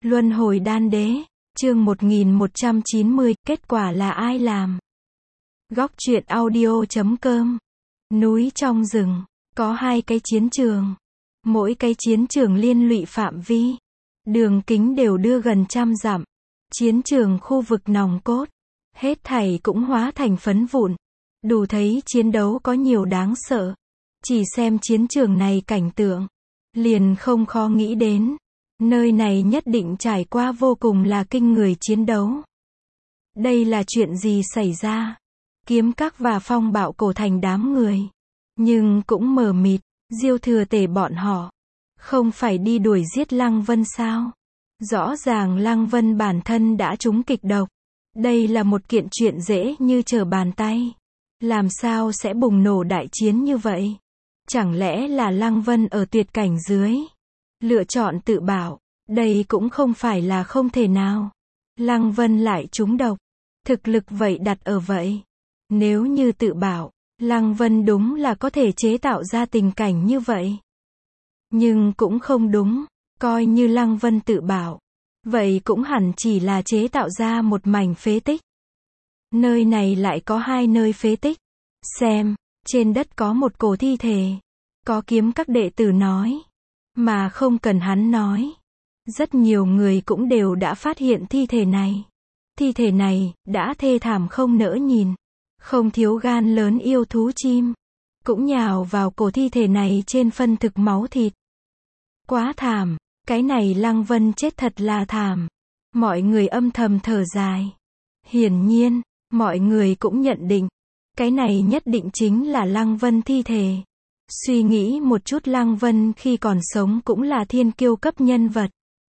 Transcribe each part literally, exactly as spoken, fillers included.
Luân hồi đan đế, chương một nghìn một trăm chín mươi, kết quả là ai làm? Góc truyện audio chấm com. Núi trong rừng, có hai cái chiến trường. Mỗi cái chiến trường liên lụy phạm vi, đường kính đều đưa gần trăm dặm. Chiến trường khu vực nòng cốt, hết thảy cũng hóa thành phấn vụn. Đủ thấy chiến đấu có nhiều đáng sợ. Chỉ xem chiến trường này cảnh tượng, liền không khó nghĩ đến. Nơi này nhất định trải qua vô cùng là kinh người chiến đấu. Đây là chuyện gì xảy ra? Kiếm Các và Phong Bạo cổ thành đám người. Nhưng cũng mờ mịt, Diêu Thừa Tể bọn họ. Không phải đi đuổi giết Lăng Vân sao? Rõ ràng Lăng Vân bản thân đã trúng kịch độc. Đây là một kiện chuyện dễ như trở bàn tay. Làm sao sẽ bùng nổ đại chiến như vậy? Chẳng lẽ là Lăng Vân ở tuyệt cảnh dưới? Lựa chọn tự bảo, đây cũng không phải là không thể nào. Lăng Vân lại trúng độc. Thực lực vậy đặt ở vậy. Nếu như tự bảo, Lăng Vân đúng là có thể chế tạo ra tình cảnh như vậy. Nhưng cũng không đúng, coi như Lăng Vân tự bảo. Vậy cũng hẳn chỉ là chế tạo ra một mảnh phế tích. Nơi này lại có hai nơi phế tích. Xem, trên đất có một cổ thi thể. Có Kiếm Các đệ tử nói. Mà không cần hắn nói. Rất nhiều người cũng đều đã phát hiện thi thể này. Thi thể này, đã thê thảm không nỡ nhìn. Không thiếu gan lớn yêu thú chim. Cũng nhào vào cổ thi thể này trên phân thực máu thịt. Quá thảm, cái này Lăng Vân chết thật là thảm. Mọi người âm thầm thở dài. Hiển nhiên, mọi người cũng nhận định. Cái này nhất định chính là Lăng Vân thi thể. Suy nghĩ một chút, Lăng Vân khi còn sống cũng là thiên kiêu cấp nhân vật.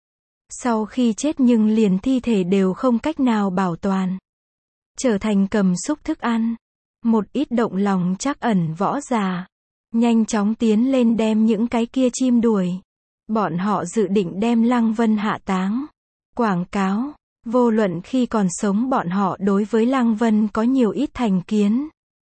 Sau khi chết nhưng liền thi thể đều không cách nào bảo toàn. Trở thành cầm xúc thức ăn. Một ít động lòng trắc ẩn võ giả. Nhanh chóng tiến lên đem những cái kia chim đuổi. Bọn họ dự định đem Lăng Vân hạ táng. Quảng cáo. Vô luận khi còn sống bọn họ đối với Lăng Vân có nhiều ít thành kiến.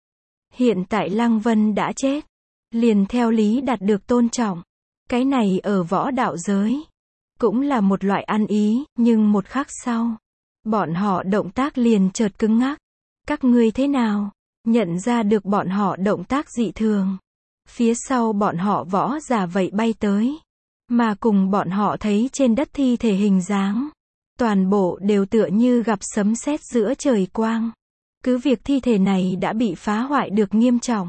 Hiện tại Lăng Vân đã chết. Liền theo lý đạt được tôn trọng. Cái này ở võ đạo giới. Cũng là một loại ăn ý, nhưng một khắc sau. Bọn họ động tác liền chợt cứng ngắc. Các ngươi thế nào? Nhận ra được bọn họ động tác dị thường. Phía sau bọn họ võ giả vậy bay tới. Mà cùng bọn họ thấy trên đất thi thể hình dáng. Toàn bộ đều tựa như gặp sấm sét giữa trời quang. Cứ việc thi thể này đã bị phá hoại được nghiêm trọng.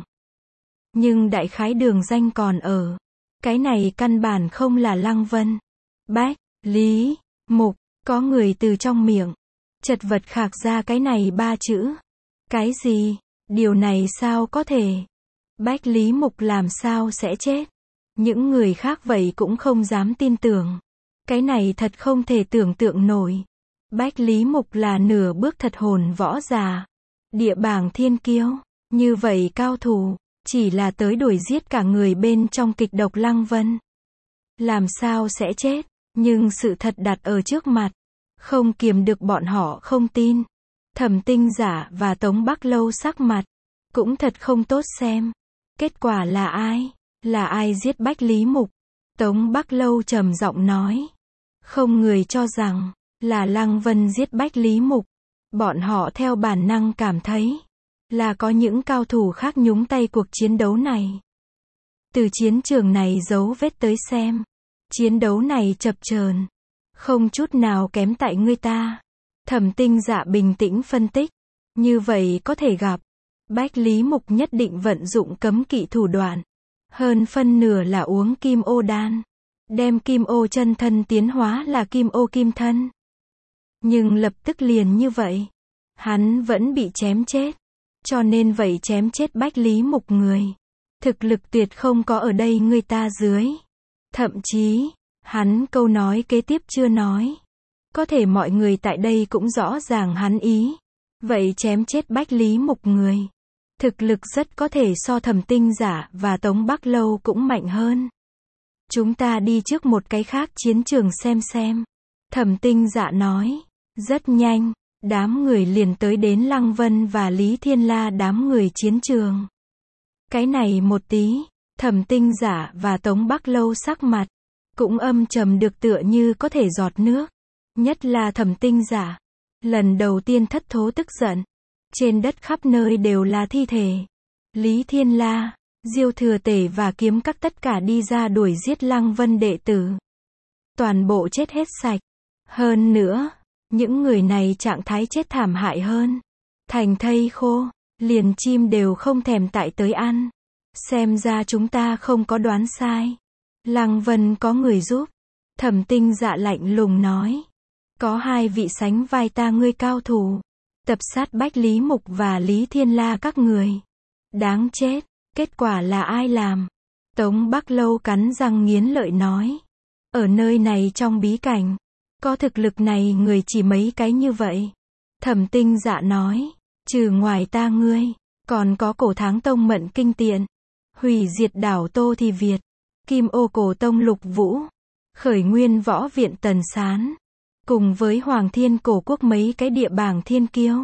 Nhưng đại khái đường danh còn ở. Cái này căn bản không là Lăng Vân. Bách, Lý, Mục, có người từ trong miệng. Chật vật khạc ra cái này ba chữ. Cái gì? Điều này sao có thể? Bách Lý Mục làm sao sẽ chết? Những người khác vậy cũng không dám tin tưởng. Cái này thật không thể tưởng tượng nổi. Bách Lý Mục là nửa bước thật hồn võ giả. Địa bảng thiên kiêu. Như vậy cao thủ. Chỉ là tới đuổi giết cả người bên trong kịch độc Lăng Vân. Làm sao sẽ chết? Nhưng sự thật đặt ở trước mặt. Không kiềm được bọn họ không tin. Thẩm Tinh Giả và Tống Bắc Lâu sắc mặt. Cũng thật không tốt xem. Kết quả là ai? Là ai giết Bách Lý Mục? Tống Bắc Lâu trầm giọng nói. Không người cho rằng là Lăng Vân giết Bách Lý Mục. Bọn họ theo bản năng cảm thấy là có những cao thủ khác nhúng tay cuộc chiến đấu này. Từ chiến trường này dấu vết tới xem. Chiến đấu này chập chờn. Không chút nào kém tại người ta. Thẩm Tinh Dạ bình tĩnh phân tích. Như vậy có thể gặp. Bách Lý Mục nhất định vận dụng cấm kỵ thủ đoạn. Hơn phân nửa là uống kim ô đan. Đem kim ô chân thân tiến hóa là kim ô kim thân. Nhưng lập tức liền như vậy. Hắn vẫn bị chém chết. Cho nên vậy chém chết Bách Lý Mục người. Thực lực tuyệt không có ở đây người ta dưới. Thậm chí, hắn câu nói kế tiếp chưa nói. Có thể mọi người tại đây cũng rõ ràng hắn ý. Vậy chém chết Bách Lý Mục người. Thực lực rất có thể so Thẩm Tinh Giả và Tống Bắc Lâu cũng mạnh hơn. Chúng ta đi trước một cái khác chiến trường xem xem. Thẩm Tinh Dạ nói. Rất nhanh, đám người liền tới đến Lăng Vân và Lý Thiên La đám người chiến trường. Cái này một tí, Thẩm Tinh Giả và Tống Bắc Lâu sắc mặt cũng âm trầm được tựa như có thể giọt nước. Nhất là Thẩm Tinh Dạ. Lần đầu tiên thất thố tức giận. Trên đất khắp nơi đều là thi thể. Lý Thiên La, Diêu Thừa Tể và Kiếm Các tất cả đi ra đuổi giết Lăng Vân đệ tử. Toàn bộ chết hết sạch. Hơn nữa, những người này trạng thái chết thảm hại hơn. Thành thây khô, liền chim đều không thèm tại tới ăn. Xem ra chúng ta không có đoán sai. Lăng Vân có người giúp. Thẩm Tinh Dạ lạnh lùng nói. Có hai vị sánh vai ta ngươi cao thủ. Tập sát Bách Lý Mục và Lý Thiên La các người. Đáng chết, kết quả là ai làm? Tống Bắc Lâu cắn răng nghiến lợi nói. Ở nơi này trong bí cảnh, có thực lực này người chỉ mấy cái như vậy. Thẩm Tinh Dạ nói, trừ ngoài ta ngươi, còn có Cổ Tháng Tông Mận Kinh Tiện, hủy diệt đảo Tô Thì Việt, Kim Ô Cổ Tông Lục Vũ, Khởi Nguyên Võ Viện Tần Sán, cùng với Hoàng Thiên Cổ Quốc mấy cái địa bảng thiên kiêu.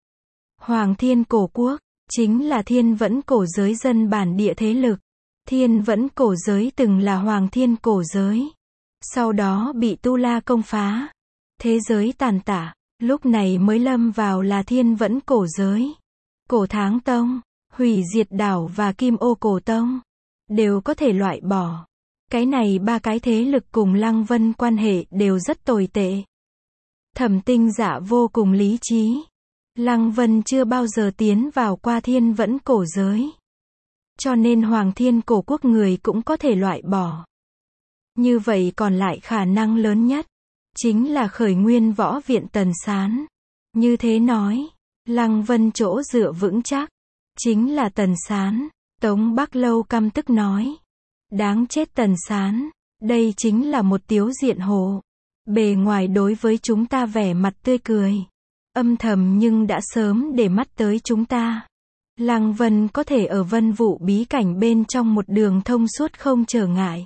Hoàng Thiên Cổ Quốc, chính là Thiên Vẫn cổ giới dân bản địa thế lực. Thiên Vẫn cổ giới từng là Hoàng Thiên cổ giới. Sau đó bị Tu La công phá. Thế giới tàn tạ, lúc này mới lâm vào là Thiên Vẫn cổ giới. Cổ Tháng Tông, hủy diệt đảo và Kim Ô Cổ Tông, đều có thể loại bỏ. Cái này ba cái thế lực cùng Lăng Vân quan hệ đều rất tồi tệ. Thẩm Tinh Dạ vô cùng lý trí. Lăng Vân chưa bao giờ tiến vào qua Thiên Vẫn cổ giới. Cho nên Hoàng Thiên cổ quốc người cũng có thể loại bỏ. Như vậy còn lại khả năng lớn nhất, chính là Khởi Nguyên Võ Viện Tần Sán. Như thế nói, Lăng Vân chỗ dựa vững chắc, chính là Tần Sán. Tống Bắc Lâu căm tức nói. Đáng chết Tần Sán, đây chính là một tiếu diện hồ. Bề ngoài đối với chúng ta vẻ mặt tươi cười. Âm thầm nhưng đã sớm để mắt tới chúng ta. Lăng Vân có thể ở Vân Vũ bí cảnh bên trong một đường thông suốt không trở ngại.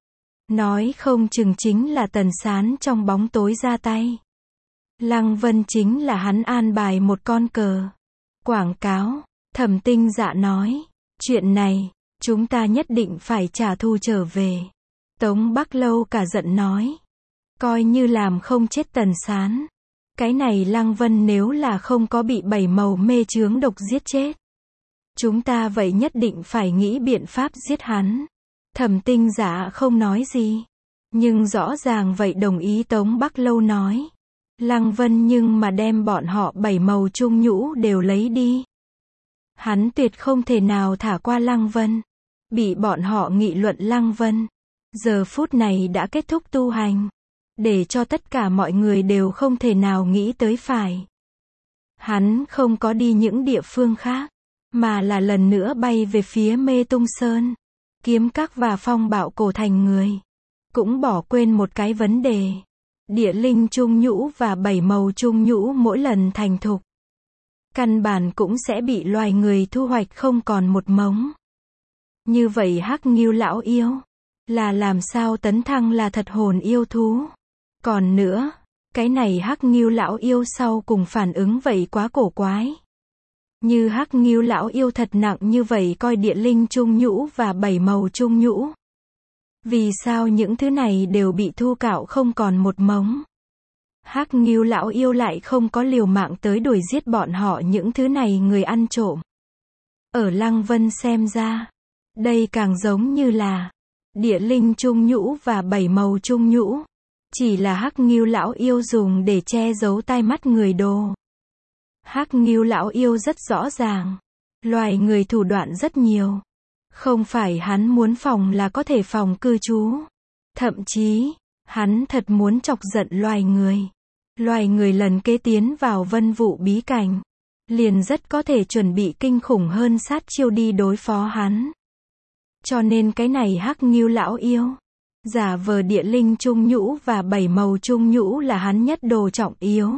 Nói không chừng chính là Tần Sán trong bóng tối ra tay. Lăng Vân chính là hắn an bài một con cờ. Quảng cáo, Thẩm Tinh Dạ nói. Chuyện này, chúng ta nhất định phải trả thù trở về. Tống Bắc Lâu cả giận nói. Coi như làm không chết Tần Sán. Cái này Lăng Vân nếu là không có bị bảy màu mê chướng độc giết chết. Chúng ta vậy nhất định phải nghĩ biện pháp giết hắn. Thẩm Tinh Dạ không nói gì. Nhưng rõ ràng vậy đồng ý Tống Bắc Lâu nói. Lăng Vân nhưng mà đem bọn họ bảy màu trung nhũ đều lấy đi. Hắn tuyệt không thể nào thả qua Lăng Vân. Bị bọn họ nghị luận Lăng Vân. Giờ phút này đã kết thúc tu hành. Để cho tất cả mọi người đều không thể nào nghĩ tới phải. Hắn không có đi những địa phương khác, mà là lần nữa bay về phía Mê Tung Sơn. Kiếm Các và Phong Bạo Cổ thành người. Cũng bỏ quên một cái vấn đề. Địa linh trung nhũ và bảy màu trung nhũ mỗi lần thành thục. Căn bản cũng sẽ bị loài người thu hoạch không còn một mống. Như vậy Hắc Ngưu lão yêu. Là làm sao tấn thăng là thật hồn yêu thú. Còn nữa, cái này Hắc Ngưu lão yêu sau cùng phản ứng vậy quá cổ quái. Như Hắc Ngưu lão yêu thật nặng như vậy coi địa linh trung nhũ và bảy màu trung nhũ. Vì sao những thứ này đều bị thu cạo không còn một mống? Hắc Ngưu lão yêu lại không có liều mạng tới đuổi giết bọn họ những thứ này người ăn trộm. Ở Lăng Vân xem ra, đây càng giống như là địa linh trung nhũ và bảy màu trung nhũ. Chỉ là Hắc Ngưu lão yêu dùng để che giấu tai mắt người đồ. Hắc Ngưu lão yêu rất rõ ràng. Loài người thủ đoạn rất nhiều. Không phải hắn muốn phòng là có thể phòng cư trú. Thậm chí, hắn thật muốn chọc giận loài người. Loài người lần kế tiến vào Vân Vũ bí cảnh. Liền rất có thể chuẩn bị kinh khủng hơn sát chiêu đi đối phó hắn. Cho nên cái này Hắc Ngưu lão yêu. Giả vờ địa linh trung nhũ và bảy màu trung nhũ là hắn nhất đồ trọng yếu.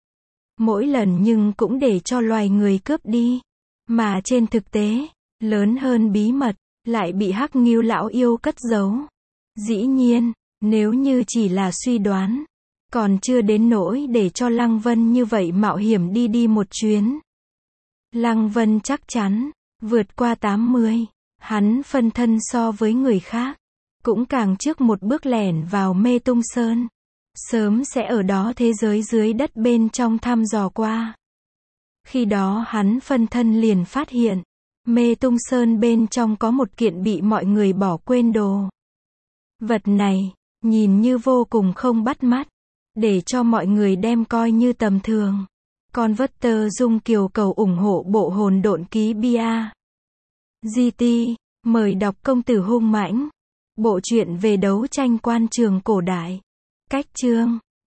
Mỗi lần nhưng cũng để cho loài người cướp đi. Mà trên thực tế, lớn hơn bí mật, lại bị Hắc Ngưu lão yêu cất giấu. Dĩ nhiên, nếu như chỉ là suy đoán, còn chưa đến nỗi để cho Lăng Vân như vậy mạo hiểm đi đi một chuyến. Lăng Vân chắc chắn, vượt qua tám mươi, hắn phân thân so với người khác. Cũng càng trước một bước lẻn vào Mê Tung Sơn. sớm sẽ ở đó thế giới dưới đất bên trong thăm dò qua. Khi đó hắn phân thân liền phát hiện, Mê Tung Sơn bên trong có một kiện bị mọi người bỏ quên đồ. Vật này, nhìn như vô cùng không bắt mắt, để cho mọi người đem coi như tầm thường. Converter Dung Kiều cầu ủng hộ bộ hồn độn ký bia. giê tê, mời đọc Công tử hung mãnh. Bộ truyện về đấu tranh quan trường cổ đại. Cách chương